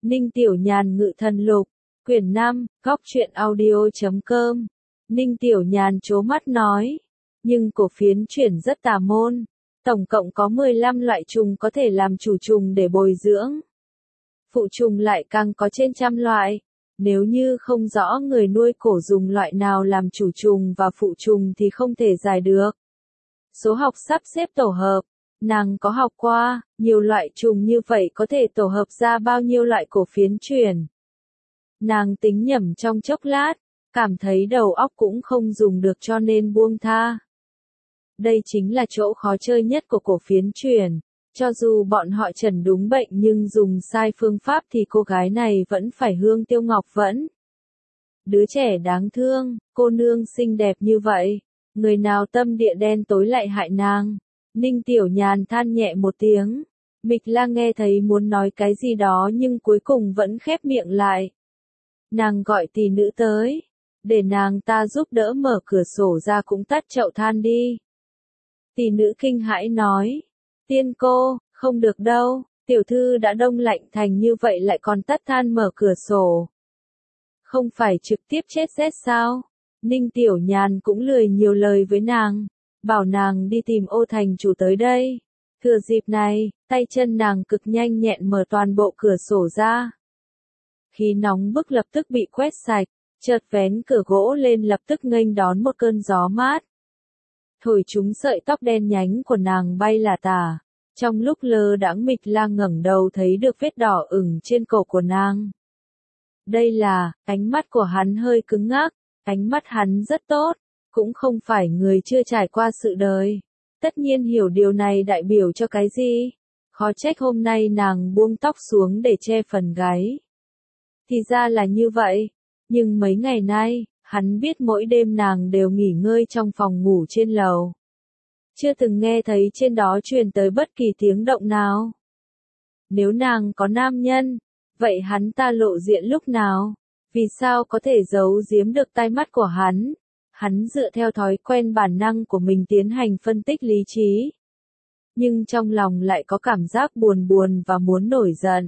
Ninh Tiểu Nhàn Ngự Thần Lục, quyển 5, góc truyện audio.com. Ninh Tiểu Nhàn trố mắt nói, nhưng cổ phiến chuyển rất tà môn, tổng cộng có 15 loại trùng có thể làm chủ trùng để bồi dưỡng. Phụ trùng lại càng có trên trăm loại, nếu như không rõ người nuôi cổ dùng loại nào làm chủ trùng và phụ trùng thì không thể giải được. Số học sắp xếp tổ hợp, nàng có học qua, nhiều loại trùng như vậy có thể tổ hợp ra bao nhiêu loại cổ phiến chuyển. Nàng tính nhẩm trong chốc lát, cảm thấy đầu óc cũng không dùng được cho nên buông tha. Đây chính là chỗ khó chơi nhất của cổ phiến chuyển, cho dù bọn họ chẩn đúng bệnh nhưng dùng sai phương pháp thì cô gái này vẫn phải hương tiêu ngọc vẫn. Đứa trẻ đáng thương, cô nương xinh đẹp như vậy, người nào tâm địa đen tối lại hại nàng. Ninh Tiểu Nhàn than nhẹ một tiếng, Mịch Lang nghe thấy muốn nói cái gì đó nhưng cuối cùng vẫn khép miệng lại. Nàng gọi tỷ nữ tới, để nàng ta giúp đỡ mở cửa sổ ra cũng tắt chậu than đi. Tỷ nữ kinh hãi nói, tiên cô, không được đâu, tiểu thư đã đông lạnh thành như vậy lại còn tắt than mở cửa sổ. Không phải trực tiếp chết rét sao? Ninh Tiểu Nhàn cũng lười nhiều lời với nàng, bảo nàng đi tìm Ô thành chủ tới đây. Thừa dịp này, tay chân nàng cực nhanh nhẹn mở toàn bộ cửa sổ ra. Khí nóng bức lập tức bị quét sạch, chợt vén cửa gỗ lên lập tức nghênh đón một cơn gió mát. Thổi chúng sợi tóc đen nhánh của nàng bay là tả. Trong lúc lơ đãng Mịch Lang ngẩng đầu thấy được vết đỏ ửng trên cổ của nàng. Đây là, ánh mắt của hắn hơi cứng ngắc, ánh mắt hắn rất tốt, cũng không phải người chưa trải qua sự đời. Tất nhiên hiểu điều này đại biểu cho cái gì. Khó trách hôm nay nàng buông tóc xuống để che phần gáy. Thì ra là như vậy, nhưng mấy ngày nay, hắn biết mỗi đêm nàng đều nghỉ ngơi trong phòng ngủ trên lầu. Chưa từng nghe thấy trên đó truyền tới bất kỳ tiếng động nào. Nếu nàng có nam nhân, vậy hắn ta lộ diện lúc nào? Vì sao có thể giấu giếm được tai mắt của hắn? Hắn dựa theo thói quen bản năng của mình tiến hành phân tích lý trí. Nhưng trong lòng lại có cảm giác buồn buồn và muốn nổi giận.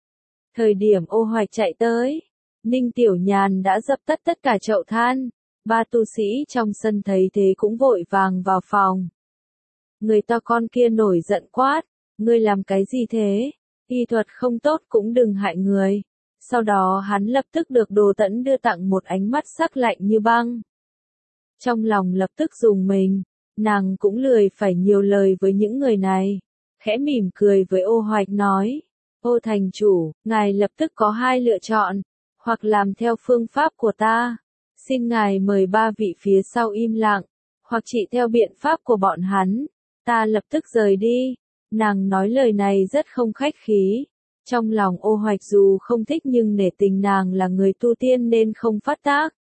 Thời điểm Ô Hoạch chạy tới, Ninh Tiểu Nhàn đã dập tắt tất cả chậu than. Ba tu sĩ trong sân thấy thế cũng vội vàng vào phòng. Người to con kia nổi giận quát, ngươi làm cái gì thế? Y thuật không tốt cũng đừng hại người. Sau đó hắn lập tức được Đồ Tẫn đưa tặng một ánh mắt sắc lạnh như băng. Trong lòng lập tức rùng mình, nàng cũng lười phải nhiều lời với những người này. Khẽ mỉm cười với Ô Hoạch nói, Ô thành chủ, ngài lập tức có hai lựa chọn, hoặc làm theo phương pháp của ta. Xin ngài mời ba vị phía sau im lặng, hoặc trị theo biện pháp của bọn hắn. Ta lập tức rời đi. Nàng nói lời này rất không khách khí. Trong lòng Ô Hoạch dù không thích nhưng nể tình nàng là người tu tiên nên không phát tác.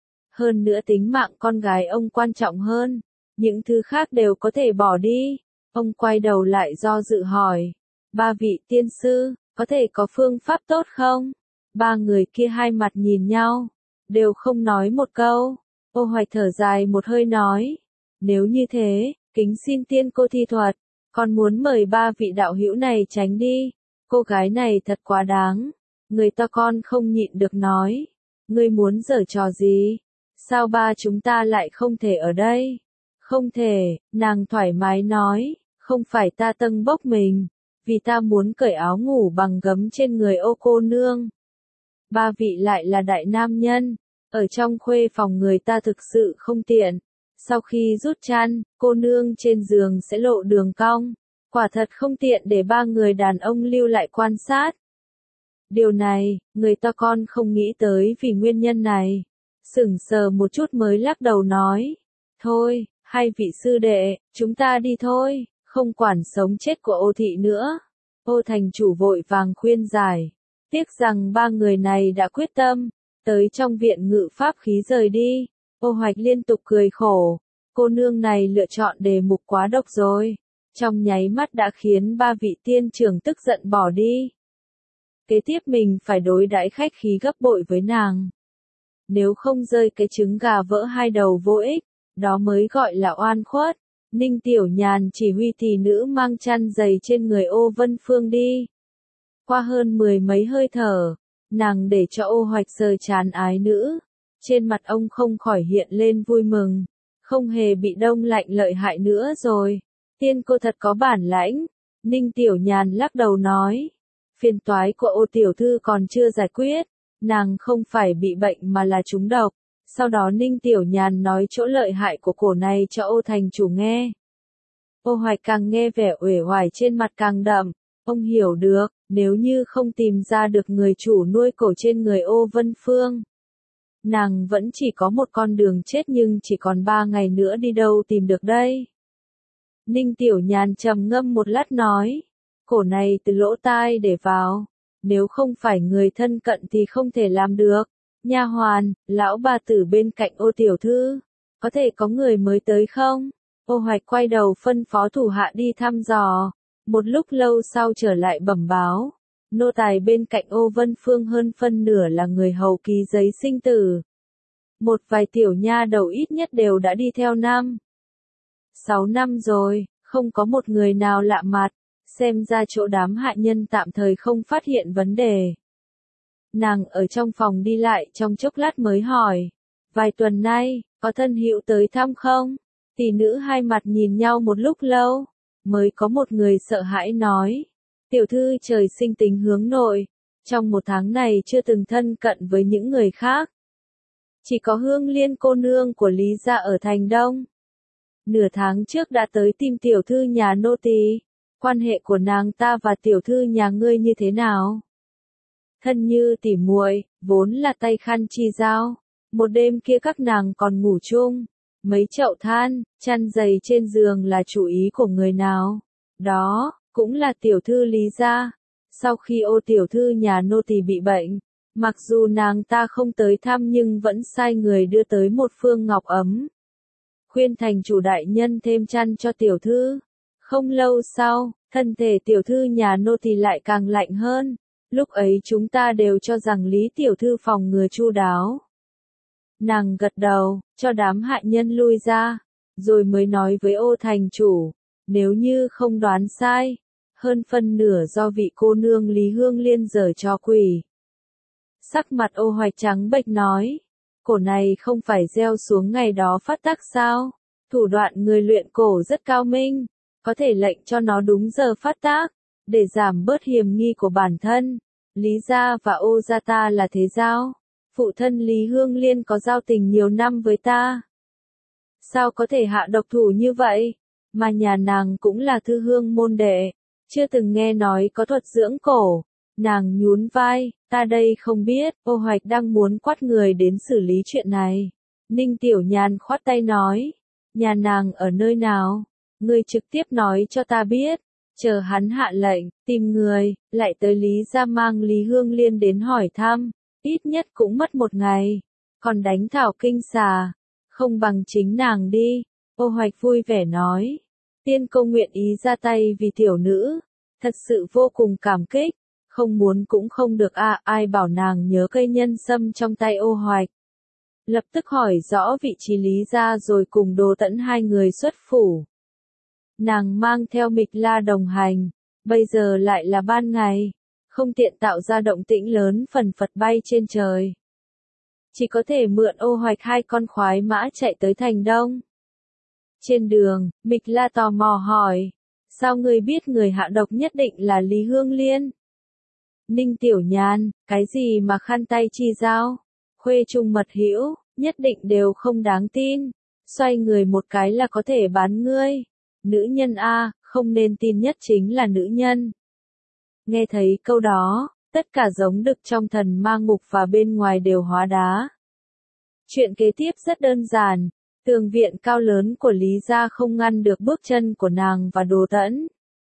Hơn nữa tính mạng con gái ông quan trọng hơn. Những thứ khác đều có thể bỏ đi. Ông quay đầu lại do dự hỏi. Ba vị tiên sư, có thể có phương pháp tốt không? Ba người kia hai mặt nhìn nhau, đều không nói một câu. Ô Hoạch thở dài một hơi nói. Nếu như thế, kính xin tiên cô thi thuật. Con muốn mời ba vị đạo hữu này tránh đi. Cô gái này thật quá đáng. Người to con không nhịn được nói. Ngươi muốn giở trò gì? Sao ba chúng ta lại không thể ở đây? Không thể, nàng thoải mái nói. Không phải ta tâng bốc mình. Vì ta muốn cởi áo ngủ bằng gấm trên người Ô cô nương. Ba vị lại là đại nam nhân. Ở trong khuê phòng người ta thực sự không tiện. Sau khi rút chăn, cô nương trên giường sẽ lộ đường cong. Quả thật không tiện để ba người đàn ông lưu lại quan sát. Điều này, người to con không nghĩ tới vì nguyên nhân này. Sững sờ một chút mới lắc đầu nói. Thôi, hai vị sư đệ, chúng ta đi thôi, không quản sống chết của Ô thị nữa. Ô thành chủ vội vàng khuyên giải. Tiếc rằng ba người này đã quyết tâm, tới trong viện ngự pháp khí rời đi. Ô Hoạch liên tục cười khổ. Cô nương này lựa chọn đề mục quá độc rồi. Trong nháy mắt đã khiến ba vị tiên trưởng tức giận bỏ đi. Kế tiếp mình phải đối đãi khách khí gấp bội với nàng. Nếu không rơi cái trứng gà vỡ hai đầu vô ích, đó mới gọi là oan khuất. Ninh Tiểu Nhàn chỉ huy tỷ nữ mang chăn giày trên người Ô Vân Phương đi. Qua hơn 10 mấy hơi thở, nàng để cho Ô Hoạch sờ trán ái nữ. Trên mặt ông không khỏi hiện lên vui mừng. Không hề bị đông lạnh lợi hại nữa rồi. Tiên cô thật có bản lãnh. Ninh Tiểu Nhàn lắc đầu nói. Phiền toái của Ô tiểu thư còn chưa giải quyết. Nàng không phải bị bệnh mà là trúng độc. Sau đó Ninh Tiểu Nhàn nói chỗ lợi hại của cổ này cho Ô thành chủ nghe. Ô Hoạch càng nghe vẻ uể oải trên mặt càng đậm. Ông hiểu được, nếu như không tìm ra được người chủ nuôi cổ trên người Ô Vân Phương. Nàng vẫn chỉ có một con đường chết nhưng chỉ còn 3 ngày nữa đi đâu tìm được đây. Ninh Tiểu Nhàn trầm ngâm một lát nói. Cổ này từ lỗ tai để vào. Nếu không phải người thân cận thì không thể làm được. Nha hoàn, lão bà tử bên cạnh Ô tiểu thư. Có thể có người mới tới không? Ô Hoạch quay đầu phân phó thủ hạ đi thăm dò. Một lúc lâu sau trở lại bẩm báo. Nô tài bên cạnh Ô Vân Phương hơn phân nửa là người hầu ký giấy sinh tử. Một vài tiểu nha đầu ít nhất đều đã đi theo 6 năm rồi, không có một người nào lạ mặt, xem ra chỗ đám hạ nhân tạm thời không phát hiện vấn đề. Nàng ở trong phòng đi lại trong chốc lát mới hỏi, vài tuần nay, có thân hữu tới thăm không? Tỷ nữ hai mặt nhìn nhau một lúc lâu, mới có một người sợ hãi nói, tiểu thư trời sinh tính hướng nội, trong 1 tháng này chưa từng thân cận với những người khác. Chỉ có Hương Liên cô nương của Lý gia ở thành Đông. Nửa tháng trước đã tới tìm tiểu thư nhà nô tỳ. Quan hệ của nàng ta và tiểu thư nhà ngươi như thế nào? Thân như tỉ muội, vốn là tay khăn chi giao. Một đêm kia các nàng còn ngủ chung. Mấy chậu than, chăn dày trên giường là chủ ý của người nào? Đó, cũng là tiểu thư Lý gia. Sau khi Ô tiểu thư nhà nô tỳ bị bệnh, mặc dù nàng ta không tới thăm nhưng vẫn sai người đưa tới một phương ngọc ấm. Khuyên thành chủ đại nhân thêm chăn cho tiểu thư. Không lâu sau, thân thể tiểu thư nhà nô tỳ lại càng lạnh hơn. Lúc ấy chúng ta đều cho rằng Lý tiểu thư phòng ngừa chu đáo. Nàng gật đầu, cho đám hạ nhân lui ra, rồi mới nói với Ô thành chủ, nếu như không đoán sai, hơn phân nửa do vị cô nương Lý Hương Liên giở trò quỷ. Sắc mặt Ô Hoạch trắng bệch nói, cổ này không phải gieo xuống ngày đó phát tác sao? Thủ đoạn người luyện cổ rất cao minh, có thể lệnh cho nó đúng giờ phát tác, để giảm bớt hiểm nghi của bản thân. Lý gia và Ô gia ta là thế giao. Phụ thân Lý Hương Liên có giao tình nhiều năm với ta. Sao có thể hạ độc thủ như vậy? Mà nhà nàng cũng là thư hương môn đệ, chưa từng nghe nói có thuật dưỡng cổ. Nàng nhún vai, ta đây không biết. Ô Hoạch đang muốn quát người đến xử lý chuyện này. Ninh Tiểu Nhàn khoát tay nói, nhà nàng ở nơi nào? Ngươi trực tiếp nói cho ta biết. Chờ hắn hạ lệnh, tìm người, lại tới Lý gia mang Lý Hương Liên đến hỏi thăm. Ít nhất cũng mất 1 ngày. Còn đánh thảo kinh xà, không bằng chính nàng đi. Ô Hoạch vui vẻ nói. Tiên cô nguyện ý ra tay vì tiểu nữ. Thật sự vô cùng cảm kích. Không muốn cũng không được ai bảo nàng nhớ cây nhân sâm trong tay Ô Hoạch. Lập tức hỏi rõ vị trí Lý gia rồi cùng Đồ Tẫn hai người xuất phủ. Nàng mang theo Mịch La đồng hành, bây giờ lại là ban ngày, không tiện tạo ra động tĩnh lớn phần phật bay trên trời. Chỉ có thể mượn Ô Hoạch 2 con khoái mã chạy tới thành Đông. Trên đường, Mịch La tò mò hỏi, sao ngươi biết người hạ độc nhất định là Lý Hương Liên? Ninh Tiểu Nhàn, cái gì mà khăn tay chi giao, khuê trung mật hữu, nhất định đều không đáng tin. Xoay người một cái là có thể bán ngươi. Nữ nhân không nên tin nhất chính là nữ nhân. Nghe thấy câu đó, tất cả giống đực trong thần ma ngục và bên ngoài đều hóa đá. Chuyện kế tiếp rất đơn giản, tường viện cao lớn của Lý gia không ngăn được bước chân của nàng và Đồ Tẫn.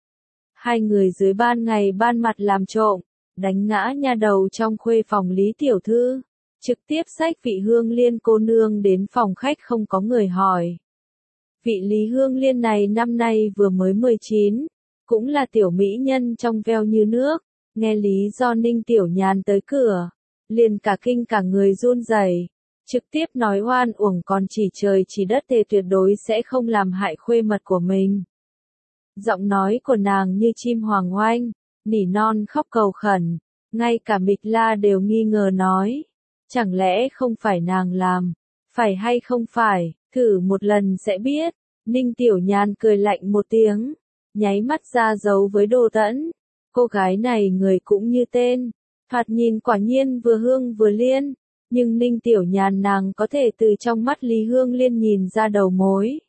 Hai người dưới ban ngày ban mặt làm trộm, đánh ngã nha đầu trong khuê phòng Lý tiểu thư, trực tiếp xách vị Hương Liên cô nương đến phòng khách không có người hỏi. Vị Lý Hương Liên này năm nay vừa mới 19, cũng là tiểu mỹ nhân trong veo như nước, nghe lý do Ninh Tiểu Nhàn tới cửa, liền cả kinh cả người run rẩy, trực tiếp nói oan uổng còn chỉ trời chỉ đất thề tuyệt đối sẽ không làm hại khuê mật của mình. Giọng nói của nàng như chim hoàng oanh, nỉ non khóc cầu khẩn, ngay cả Mịch La đều nghi ngờ nói, chẳng lẽ không phải nàng làm, phải hay không phải, thử một lần sẽ biết. Ninh Tiểu Nhàn cười lạnh một tiếng, nháy mắt ra dấu với Đô Tẫn. Cô gái này người cũng như tên, thoạt nhìn quả nhiên vừa hương vừa liên, nhưng Ninh Tiểu Nhàn nàng có thể từ trong mắt Lý Hương Liên nhìn ra đầu mối.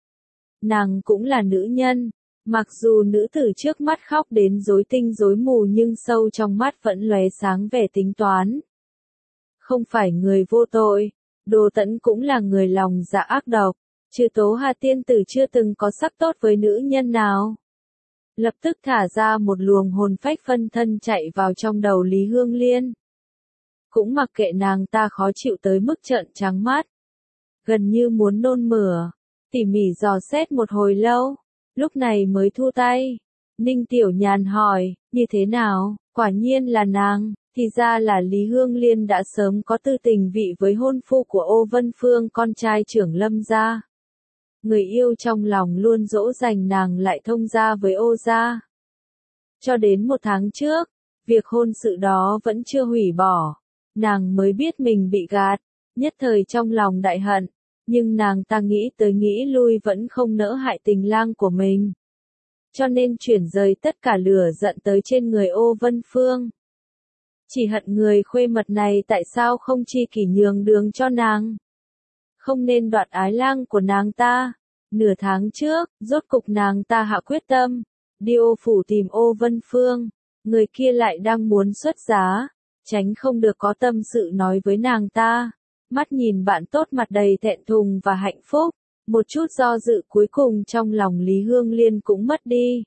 Nàng cũng là nữ nhân, mặc dù nữ tử trước mắt khóc đến rối tinh rối mù nhưng sâu trong mắt vẫn lóe sáng vẻ tính toán. Không phải người vô tội, Đô Tẫn cũng là người lòng dạ ác độc, trừ Tố Hà tiên tử chưa từng có sắc tốt với nữ nhân nào. Lập tức thả ra một luồng hồn phách phân thân chạy vào trong đầu Lý Hương Liên. Cũng mặc kệ nàng ta khó chịu tới mức trợn trắng mắt, gần như muốn nôn mửa, tỉ mỉ dò xét một hồi lâu, lúc này mới thu tay. Ninh Tiểu Nhàn hỏi, như thế nào, quả nhiên là nàng, thì ra là Lý Hương Liên đã sớm có tư tình vị với hôn phu của Ô Vân Phương con trai trưởng Lâm gia. Người yêu trong lòng luôn dỗ dành nàng lại thông gia với Ô gia. Cho đến 1 tháng trước, việc hôn sự đó vẫn chưa hủy bỏ, nàng mới biết mình bị gạt, nhất thời trong lòng đại hận, nhưng nàng ta nghĩ tới nghĩ lui vẫn không nỡ hại tình lang của mình. Cho nên chuyển rời tất cả lửa giận tới trên người Ô Vân Phương. Chỉ hận người khuê mật này tại sao không chi kỷ nhường đường cho nàng. Không nên đoạt ái lang của nàng ta. Nửa tháng trước, rốt cục nàng ta hạ quyết tâm, đi Ô phủ tìm Ô Vân Phương, người kia lại đang muốn xuất giá, tránh không được có tâm sự nói với nàng ta. Mắt nhìn bạn tốt mặt đầy thẹn thùng và hạnh phúc, một chút do dự cuối cùng trong lòng Lý Hương Liên cũng mất đi.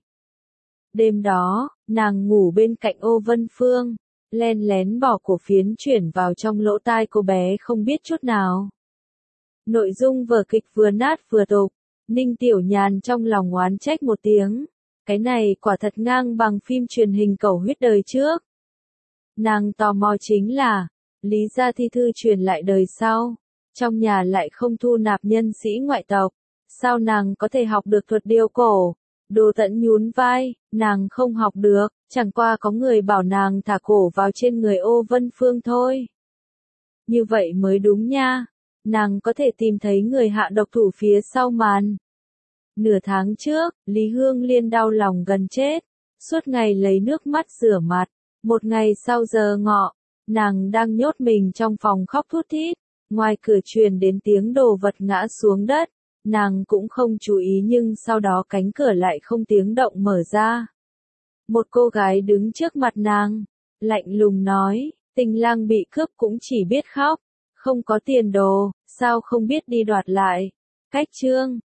Đêm đó, nàng ngủ bên cạnh Ô Vân Phương, len lén bỏ cổ phiến chuyển vào trong lỗ tai cô bé không biết chút nào. Nội dung vở kịch vừa nát vừa tục, Ninh Tiểu Nhàn trong lòng oán trách một tiếng, cái này quả thật ngang bằng phim truyền hình Cầu Huyết đời trước. Nàng tò mò chính là, Lý gia thi thư truyền lại đời sau, trong nhà lại không thu nạp nhân sĩ ngoại tộc, sao nàng có thể học được thuật điêu cổ? Đô Tẫn nhún vai, nàng không học được, chẳng qua có người bảo nàng thả cổ vào trên người Ô Vân Phương thôi. Như vậy mới đúng nha, nàng có thể tìm thấy người hạ độc thủ phía sau màn. Nửa tháng trước, Lý Hương Liên đau lòng gần chết, suốt ngày lấy nước mắt rửa mặt. Một ngày sau giờ ngọ, nàng đang nhốt mình trong phòng khóc thút thít, ngoài cửa truyền đến tiếng đồ vật ngã xuống đất, nàng cũng không chú ý nhưng sau đó cánh cửa lại không tiếng động mở ra. Một cô gái đứng trước mặt nàng, lạnh lùng nói, tình lang bị cướp cũng chỉ biết khóc, không có tiền đồ, sao không biết đi đoạt lại. Cách chương